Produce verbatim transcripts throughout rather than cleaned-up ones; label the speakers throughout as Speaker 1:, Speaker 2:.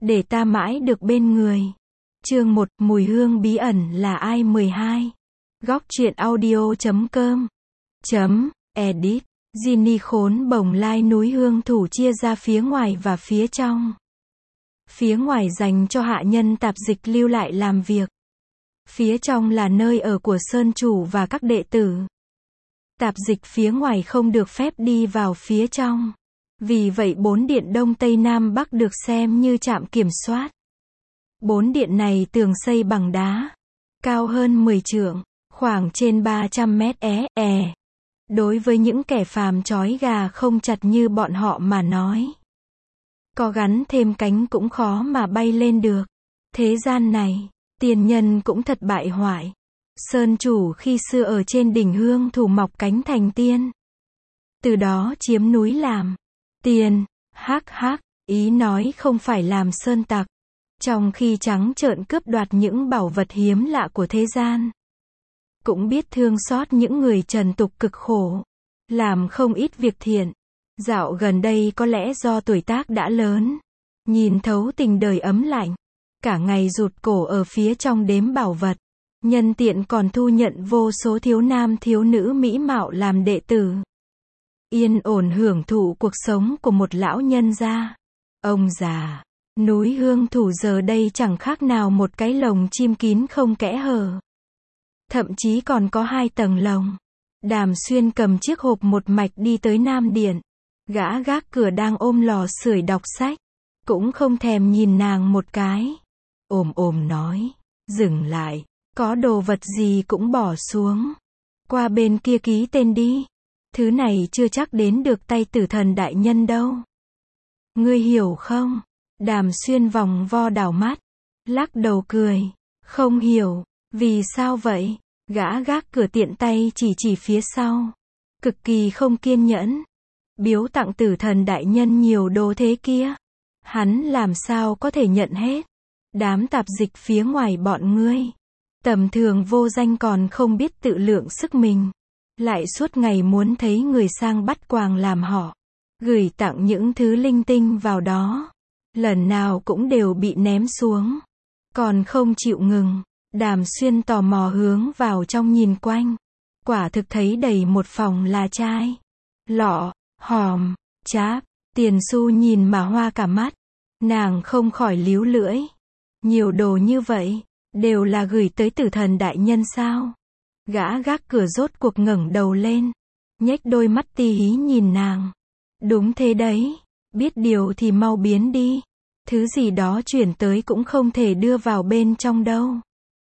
Speaker 1: để ta mãi được bên người. Chương một, mùi hương bí ẩn là ai? mười hai. Góc truyện audio chấm com chấm edit. Ginny khốn bồng lai núi hương thủ chia ra phía ngoài và phía trong. Phía ngoài dành cho hạ nhân tạp dịch lưu lại làm việc. Phía trong là nơi ở của sơn chủ và các đệ tử. Tạp dịch phía ngoài không được phép đi vào phía trong. Vì vậy bốn điện Đông Tây Nam Bắc được xem như trạm kiểm soát. Bốn điện này tường xây bằng đá, cao hơn mười trượng, khoảng trên ba trăm mét é è. Đối với những kẻ phàm trói gà không chặt như bọn họ mà nói, có gắn thêm cánh cũng khó mà bay lên được. Thế gian này, tiền nhân cũng thật bại hoại. Sơn chủ khi xưa ở trên đỉnh hương thủ mọc cánh thành tiên, từ đó chiếm núi làm tiền. Hắc hắc, ý nói không phải làm sơn tặc, trong khi trắng trợn cướp đoạt những bảo vật hiếm lạ của thế gian. Cũng biết thương xót những người trần tục cực khổ, làm không ít việc thiện. Dạo gần đây có lẽ do tuổi tác đã lớn, nhìn thấu tình đời ấm lạnh, cả ngày rụt cổ ở phía trong đếm bảo vật, nhân tiện còn thu nhận vô số thiếu nam thiếu nữ mỹ mạo làm đệ tử. Yên ổn hưởng thụ cuộc sống của một lão nhân gia. Ông già, núi hương thủ giờ đây chẳng khác nào một cái lồng chim kín không kẽ hở. Thậm chí còn có hai tầng lồng. Đàm Xuyên cầm chiếc hộp một mạch đi tới Nam Điện. Gã gác cửa đang ôm lò sưởi đọc sách, cũng không thèm nhìn nàng một cái. Ồm ồm nói, dừng lại, có đồ vật gì cũng bỏ xuống. Qua bên kia ký tên đi. Thứ này chưa chắc đến được tay tử thần đại nhân đâu. Ngươi hiểu không? Đàm Xuyên vòng vo đảo mắt, lắc đầu cười. Không hiểu. Vì sao vậy? Gã gác cửa tiện tay chỉ chỉ phía sau, cực kỳ không kiên nhẫn. Biếu tặng tử thần đại nhân nhiều đồ thế kia, hắn làm sao có thể nhận hết? Đám tạp dịch phía ngoài bọn ngươi, tầm thường vô danh còn không biết tự lượng sức mình, lại suốt ngày muốn thấy người sang bắt quàng làm họ, gửi tặng những thứ linh tinh vào đó, lần nào cũng đều bị ném xuống, còn không chịu ngừng. Đàm Xuyên tò mò hướng vào trong nhìn quanh, quả thực thấy đầy một phòng là chai, lọ, hòm, cháp, tiền xu nhìn mà hoa cả mắt. Nàng không khỏi líu lưỡi. Nhiều đồ như vậy, đều là gửi tới tử thần đại nhân sao? Gã gác cửa rốt cuộc ngẩng đầu lên, nhếch đôi mắt ti hí nhìn nàng. Đúng thế đấy, biết điều thì mau biến đi. Thứ gì đó chuyển tới cũng không thể đưa vào bên trong đâu.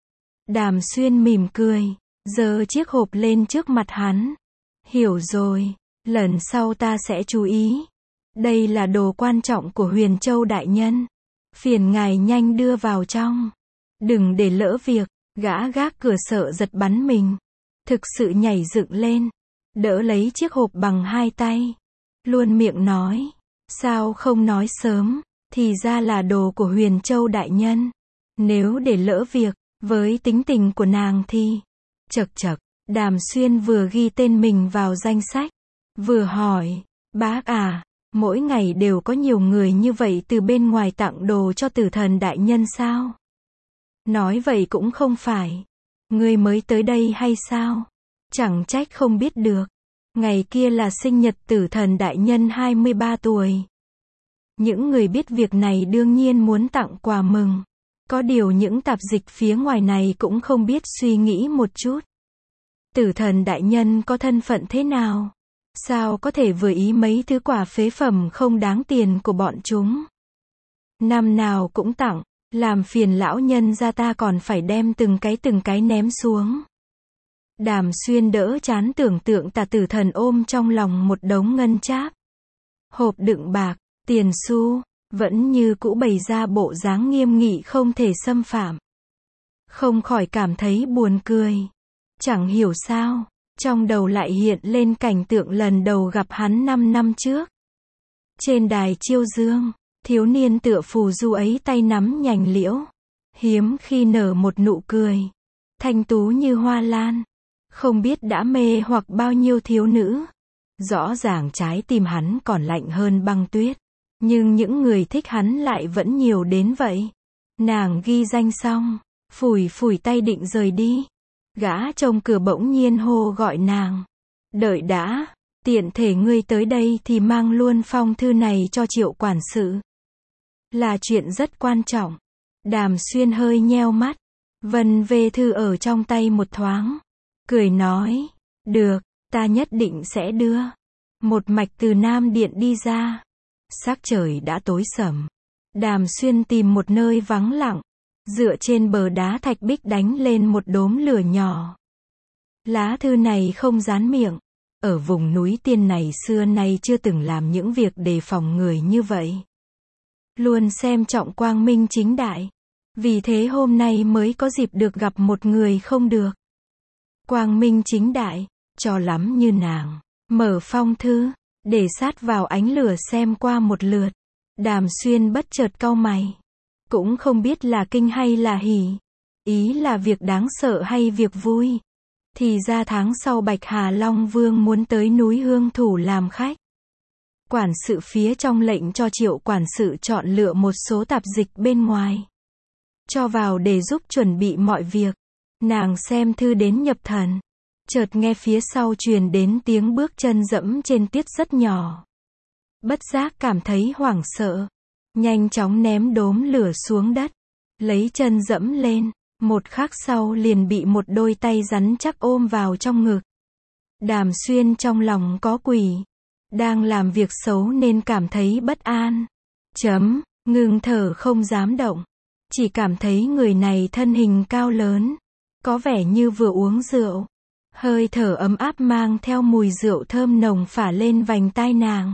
Speaker 1: Đàm Xuyên mỉm cười, giơ chiếc hộp lên trước mặt hắn. Hiểu rồi, lần sau ta sẽ chú ý. Đây là đồ quan trọng của Huyền Châu đại nhân. Phiền ngài nhanh đưa vào trong. Đừng để lỡ việc. Gã gác cửa sợ giật bắn mình, thực sự nhảy dựng lên, đỡ lấy chiếc hộp bằng hai tay. Luôn miệng nói, sao không nói sớm, thì ra là đồ của Huyền Châu đại nhân. Nếu để lỡ việc, với tính tình của nàng thì... Chậc chậc, Đàm Xuyên vừa ghi tên mình vào danh sách, vừa hỏi, bác à, mỗi ngày đều có nhiều người như vậy từ bên ngoài tặng đồ cho tử thần đại nhân sao? Nói vậy cũng không phải. Ngươi mới tới đây hay sao? Chẳng trách không biết được. Ngày kia là sinh nhật tử thần đại nhân hai mươi ba tuổi. Những người biết việc này đương nhiên muốn tặng quà mừng. Có điều những tạp dịch phía ngoài này cũng không biết suy nghĩ một chút. Tử thần đại nhân có thân phận thế nào? Sao có thể vừa ý mấy thứ quà phế phẩm không đáng tiền của bọn chúng? Năm nào cũng tặng, làm phiền lão nhân gia ta còn phải đem từng cái từng cái ném xuống. Đàm Xuyên đỡ chán tưởng tượng tà tử thần ôm trong lòng một đống ngân cháp, hộp đựng bạc, tiền xu, vẫn như cũ bày ra bộ dáng nghiêm nghị không thể xâm phạm. Không khỏi cảm thấy buồn cười. Chẳng hiểu sao, trong đầu lại hiện lên cảnh tượng lần đầu gặp hắn năm năm trước. Trên đài chiêu dương, thiếu niên tựa phù du ấy tay nắm nhành liễu, hiếm khi nở một nụ cười, thanh tú như hoa lan, không biết đã mê hoặc bao nhiêu thiếu nữ. Rõ ràng trái tim hắn còn lạnh hơn băng tuyết. Nhưng những người thích hắn lại vẫn nhiều đến vậy. Nàng ghi danh xong, phủi phủi tay định rời đi. Gã trông cửa bỗng nhiên hô gọi nàng. Đợi đã, tiện thể ngươi tới đây thì mang luôn phong thư này cho Triệu quản sự. Là chuyện rất quan trọng. Đàm Xuyên hơi nheo mắt, vân vê thư ở trong tay một thoáng. Cười nói, được, ta nhất định sẽ đưa. Một mạch từ Nam Điện đi ra. Sắc trời đã tối sầm. Đàm Xuyên tìm một nơi vắng lặng, dựa trên bờ đá thạch bích đánh lên một đốm lửa nhỏ. Lá thư này không dán miệng. Ở vùng núi Tiên này xưa nay chưa từng làm những việc đề phòng người như vậy. Luôn xem trọng quang minh chính đại. Vì thế hôm nay mới có dịp được gặp một người không được. Quang minh chính đại, cho lắm như nàng. Mở phong thư, để sát vào ánh lửa xem qua một lượt. Đàm Xuyên bất chợt cau mày. Cũng không biết là kinh hay là hỉ. Ý là việc đáng sợ hay việc vui. Thì ra tháng sau Bạch Hà Long Vương muốn tới núi Hương Thủ làm khách. Quản sự phía trong lệnh cho Triệu quản sự chọn lựa một số tạp dịch bên ngoài. Cho vào để giúp chuẩn bị mọi việc. Nàng xem thư đến nhập thần. Chợt nghe phía sau truyền đến tiếng bước chân dẫm trên tuyết rất nhỏ. Bất giác cảm thấy hoảng sợ. Nhanh chóng ném đốm lửa xuống đất. Lấy chân dẫm lên. Một khắc sau liền bị một đôi tay rắn chắc ôm vào trong ngực. Đàm Xuyên trong lòng có quỷ. Đang làm việc xấu nên cảm thấy bất an. Chấm, ngừng thở không dám động. Chỉ cảm thấy người này thân hình cao lớn. Có vẻ như vừa uống rượu. Hơi thở ấm áp mang theo mùi rượu thơm nồng phả lên vành tai nàng.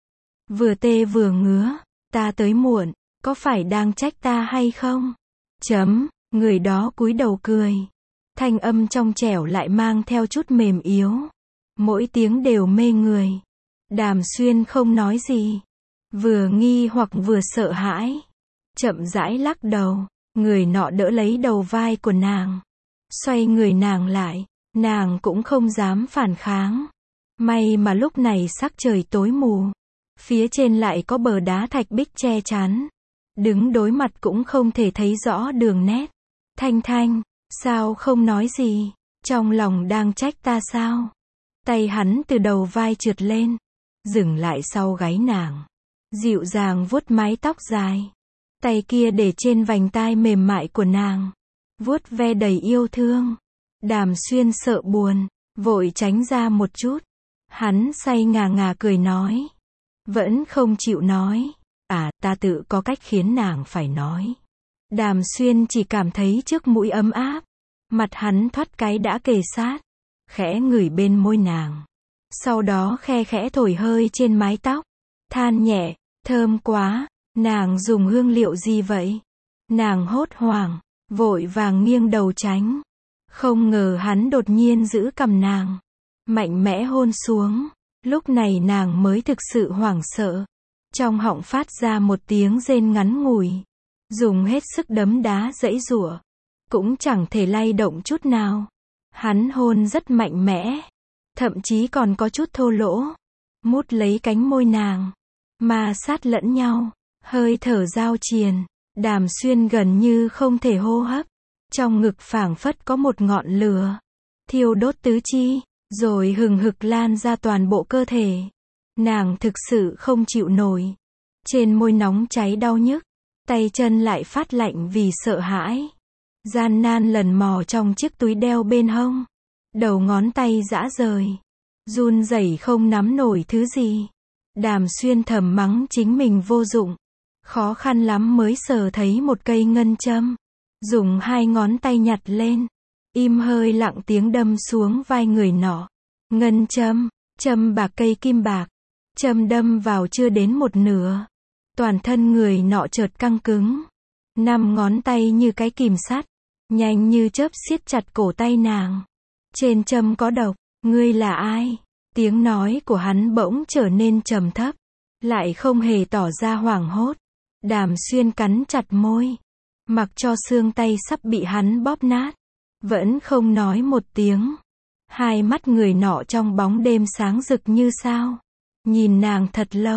Speaker 1: Vừa tê vừa ngứa. Ta tới muộn, có phải đang trách ta hay không? Chấm, người đó cúi đầu cười. Thanh âm trong trẻo lại mang theo chút mềm yếu. Mỗi tiếng đều mê người. Đàm Xuyên không nói gì. Vừa nghi hoặc vừa sợ hãi. Chậm rãi lắc đầu. Người nọ đỡ lấy đầu vai của nàng. Xoay người nàng lại. Nàng cũng không dám phản kháng. May mà lúc này sắc trời tối mù. Phía trên lại có bờ đá thạch bích che chắn. Đứng đối mặt cũng không thể thấy rõ đường nét. Thanh Thanh, sao không nói gì? Trong lòng đang trách ta sao? Tay hắn từ đầu vai trượt lên. Dừng lại sau gáy nàng. Dịu dàng vuốt mái tóc dài. Tay kia để trên vành tai mềm mại của nàng. Vuốt ve đầy yêu thương. Đàm Xuyên sợ buồn. Vội tránh ra một chút. Hắn say ngà ngà cười nói. Vẫn không chịu nói. À, ta tự có cách khiến nàng phải nói. Đàm Xuyên chỉ cảm thấy trước mũi ấm áp. Mặt hắn thoát cái đã kề sát. Khẽ ngửi bên môi nàng. Sau đó khe khẽ thổi hơi trên mái tóc. Than nhẹ, thơm quá. Nàng dùng hương liệu gì vậy? Nàng hốt hoảng, vội vàng nghiêng đầu tránh. Không ngờ hắn đột nhiên giữ cằm nàng. Mạnh mẽ hôn xuống. Lúc này nàng mới thực sự hoảng sợ. Trong họng phát ra một tiếng rên ngắn ngủi. Dùng hết sức đấm đá giãy giụa. Cũng chẳng thể lay động chút nào. Hắn hôn rất mạnh mẽ. Thậm chí còn có chút thô lỗ. Mút lấy cánh môi nàng. Ma sát lẫn nhau. Hơi thở giao triền. Đàm Xuyên gần như không thể hô hấp. Trong ngực phảng phất có một ngọn lửa. Thiêu đốt tứ chi. Rồi hừng hực lan ra toàn bộ cơ thể. Nàng thực sự không chịu nổi. Trên môi nóng cháy đau nhức. Tay chân lại phát lạnh vì sợ hãi. Gian nan lần mò trong chiếc túi đeo bên hông. Đầu ngón tay rã rời. Run rẩy không nắm nổi thứ gì. Đàm Xuyên thầm mắng chính mình vô dụng. Khó khăn lắm mới sờ thấy một cây ngân châm. Dùng hai ngón tay nhặt lên. Im hơi lặng tiếng đâm xuống vai người nọ. Ngân châm, châm bạc cây kim bạc. Châm đâm vào chưa đến một nửa. Toàn thân người nọ chợt căng cứng. Năm ngón tay như cái kìm sắt. Nhanh như chớp siết chặt cổ tay nàng. Trên châm có độc. Ngươi là ai? Tiếng nói của hắn bỗng trở nên trầm thấp. Lại không hề tỏ ra hoảng hốt. Đàm Xuyên cắn chặt môi. Mặc cho xương tay sắp bị hắn bóp nát. Vẫn không nói một tiếng. Hai mắt người nọ trong bóng đêm sáng rực như sao. Nhìn nàng thật lâu.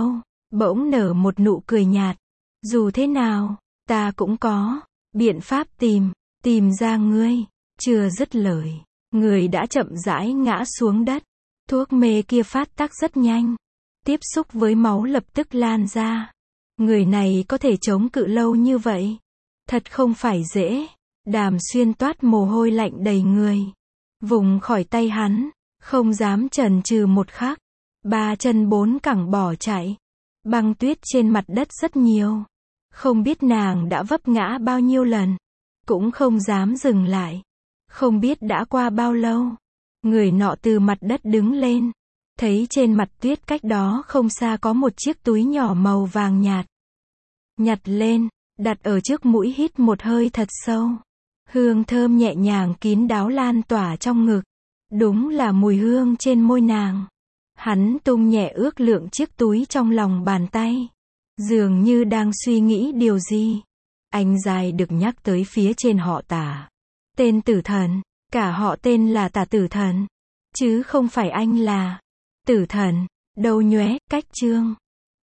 Speaker 1: bỗng nở một nụ cười nhạt. Dù thế nào, ta cũng có biện pháp tìm, tìm ra ngươi. Chưa dứt lời, người đã chậm rãi ngã xuống đất. Thuốc mê kia phát tác rất nhanh. Tiếp xúc với máu lập tức lan ra. Người này có thể chống cự lâu như vậy. Thật không phải dễ. Đàm Xuyên toát mồ hôi lạnh đầy người. Vùng khỏi tay hắn, không dám chần chừ một khắc. Ba chân bốn cẳng bỏ chạy. Băng tuyết trên mặt đất rất nhiều. Không biết nàng đã vấp ngã bao nhiêu lần. Cũng không dám dừng lại. Không biết đã qua bao lâu. Người nọ từ mặt đất đứng lên. Thấy trên mặt tuyết cách đó không xa có một chiếc túi nhỏ màu vàng nhạt. Nhặt lên, đặt ở trước mũi hít một hơi thật sâu. Hương thơm nhẹ nhàng kín đáo lan tỏa trong ngực. Đúng là mùi hương trên môi nàng. Hắn tung nhẹ ước lượng chiếc túi trong lòng bàn tay. Dường như đang suy nghĩ điều gì. Anh dài được nhắc tới phía trên họ Tả. Tên Tử Thần. Cả họ tên là Tả Tử Thần. Chứ không phải anh là Tử Thần. Đâu nhoé, cách chương.